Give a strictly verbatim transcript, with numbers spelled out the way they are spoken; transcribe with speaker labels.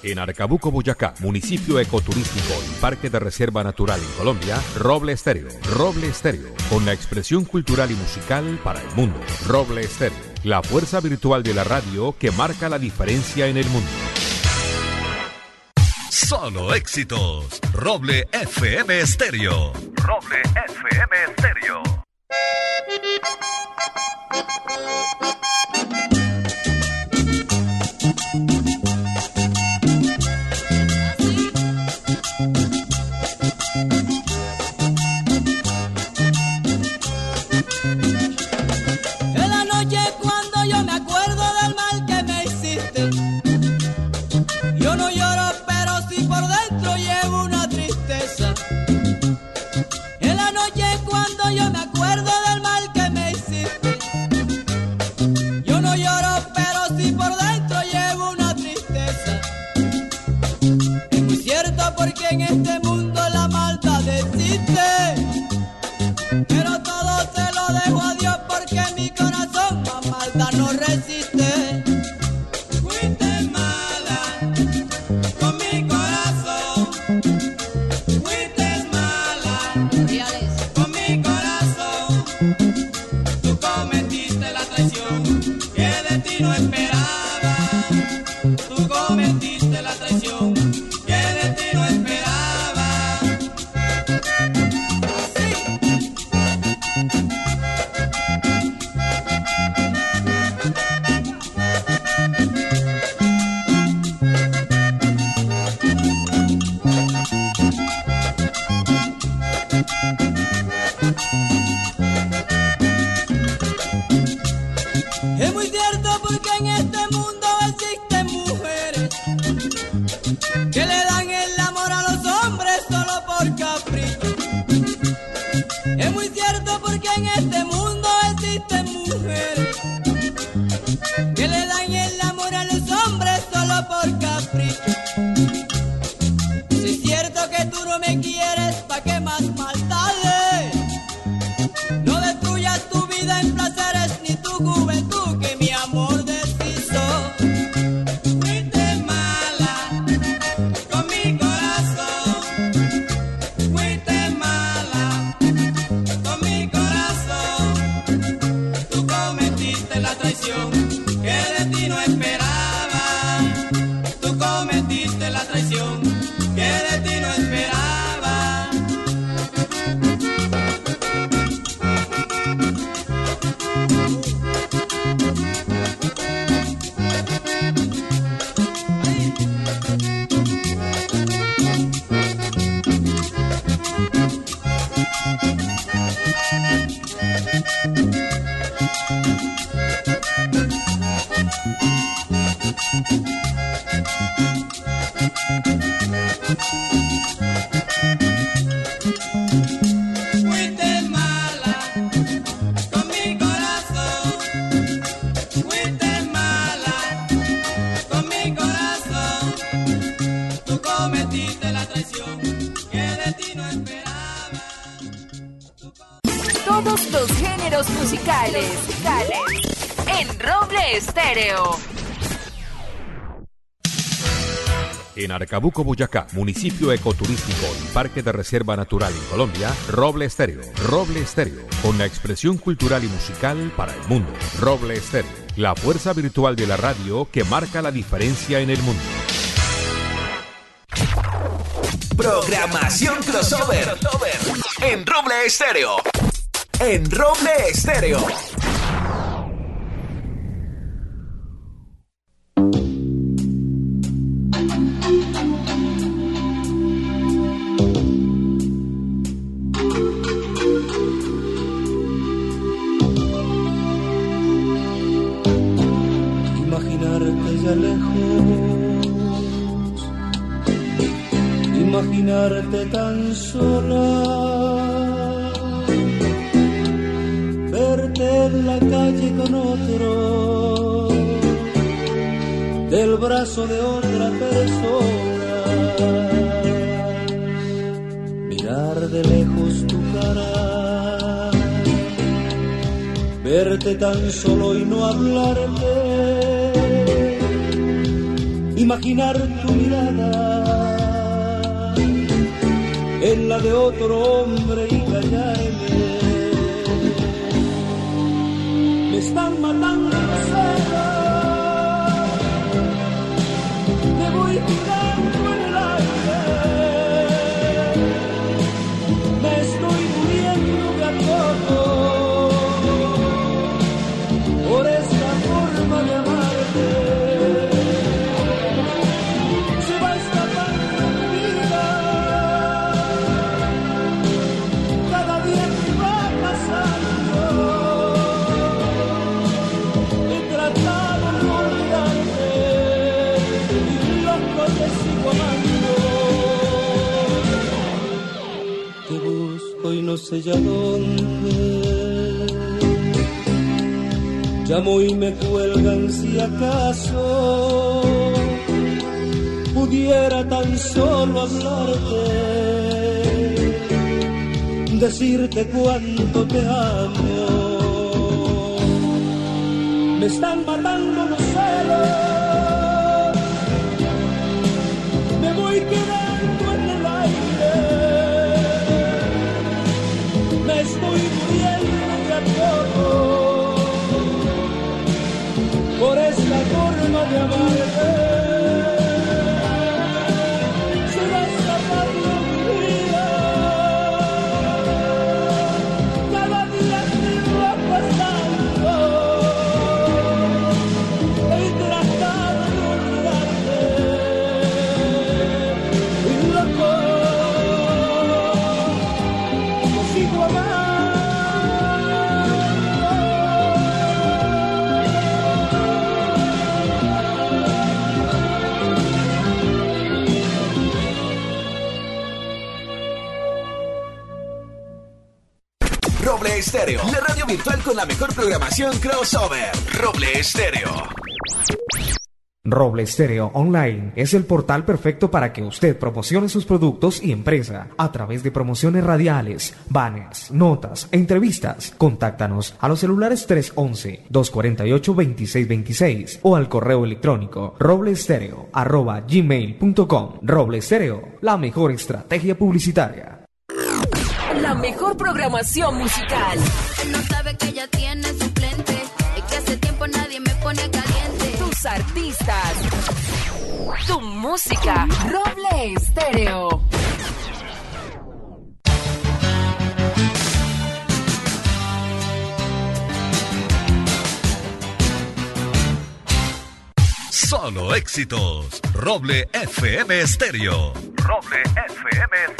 Speaker 1: En Arcabuco, Boyacá, municipio ecoturístico y parque de reserva natural en Colombia, Roble Estéreo. Roble Estéreo, con la expresión cultural y musical para el mundo. Roble Estéreo, la fuerza virtual de la radio que marca la diferencia en el mundo.
Speaker 2: Solo éxitos. Roble F M Estéreo. Roble F M Estéreo.
Speaker 3: En la noche cuando yo me acuerdo del mal que me hiciste, yo no lloro pero sí por dentro llevo una tristeza. En la noche cuando yo me acuerdo del mal que me hiciste, yo no lloro pero sí por dentro llevo una tristeza. Es muy cierto porque en este mundo la maldad existe, pero todo se lo dejo a Dios porque mi corazón más maldad no resiste. Fuiste mala con mi corazón, fuiste mala con mi corazón. Tú cometiste la traición que de ti no esperaba. Tú cometiste la traición que de ti no esperaba. Es muy cierto porque en este mundo existen mujeres que le dan el amor a los hombres solo por capricho. Es muy cierto porque en este mundo existen mujeres que le dan el amor a los hombres solo por capricho. Si es cierto que tú no me quieres, ¿pa' qué más maldades? No destruyas tu vida en placeres ni tu juventud que mi amor deshizo. Fuiste mala con mi corazón, fuiste mala con mi corazón. Tú cometiste la traición que de ti no esperaba. Tú cometiste la traición que de ti no esperaba. Fuiste mala con mi corazón, fuiste mala con mi corazón. Tú cometiste la traición que de ti no esperaba.
Speaker 4: Todos los géneros musicales, musicales en Roble Estéreo.
Speaker 1: En Arcabuco, Boyacá, municipio ecoturístico y parque de reserva natural en Colombia, Roble Estéreo. Roble Estéreo, con la expresión cultural y musical para el mundo. Roble Estéreo, la fuerza virtual de la radio que marca la diferencia en el mundo.
Speaker 2: Programación crossover en Roble Estéreo. En Roble Estéreo.
Speaker 5: Imaginarte ya lejos, imaginarte tan sola, verte en la calle con otro, del brazo de otra persona, mirar de lejos tu cara, verte tan solo y no hablarte, imaginar tu mirada en la de otro hombre y callarme. Me están matando los celos, me voy tirando en el aire, me estoy muriendo de acoso por esta forma de amarte. Se va escapando mi vida cada día que va pasando. He tratado de olvidarte y loco te sigo amando. Te busco y no sé ya dónde. Llamo y me cuelgan si acaso pudiera tan solo hablarte, decirte cuánto te amo. Me están matando los celos, me voy quedando en el aire, me estoy muriendo de acoso por esta forma de amarte. Se va escapando mi vida cada día que va pasando. He tratado de olvidarte y loco te sigo amando.
Speaker 6: Roble Estéreo, la radio virtual con la mejor programación crossover. Roble Estéreo.
Speaker 7: Roble Estéreo Online es el portal perfecto para que usted promocione sus productos y empresa a través de promociones radiales, banners, notas e entrevistas. Contáctanos a los celulares tres once, dos cuarenta y ocho, veintiséis veintiséis o al correo electrónico roblestereo arroba gmail punto com. Roble Estéreo, la mejor estrategia publicitaria.
Speaker 4: La mejor programación musical.
Speaker 8: Él no sabe que ella tiene suplente, es que hace tiempo nadie me pone caliente.
Speaker 4: Tus artistas, tu música. Roble Estéreo.
Speaker 2: Solo éxitos. Roble F M Estéreo. Roble F M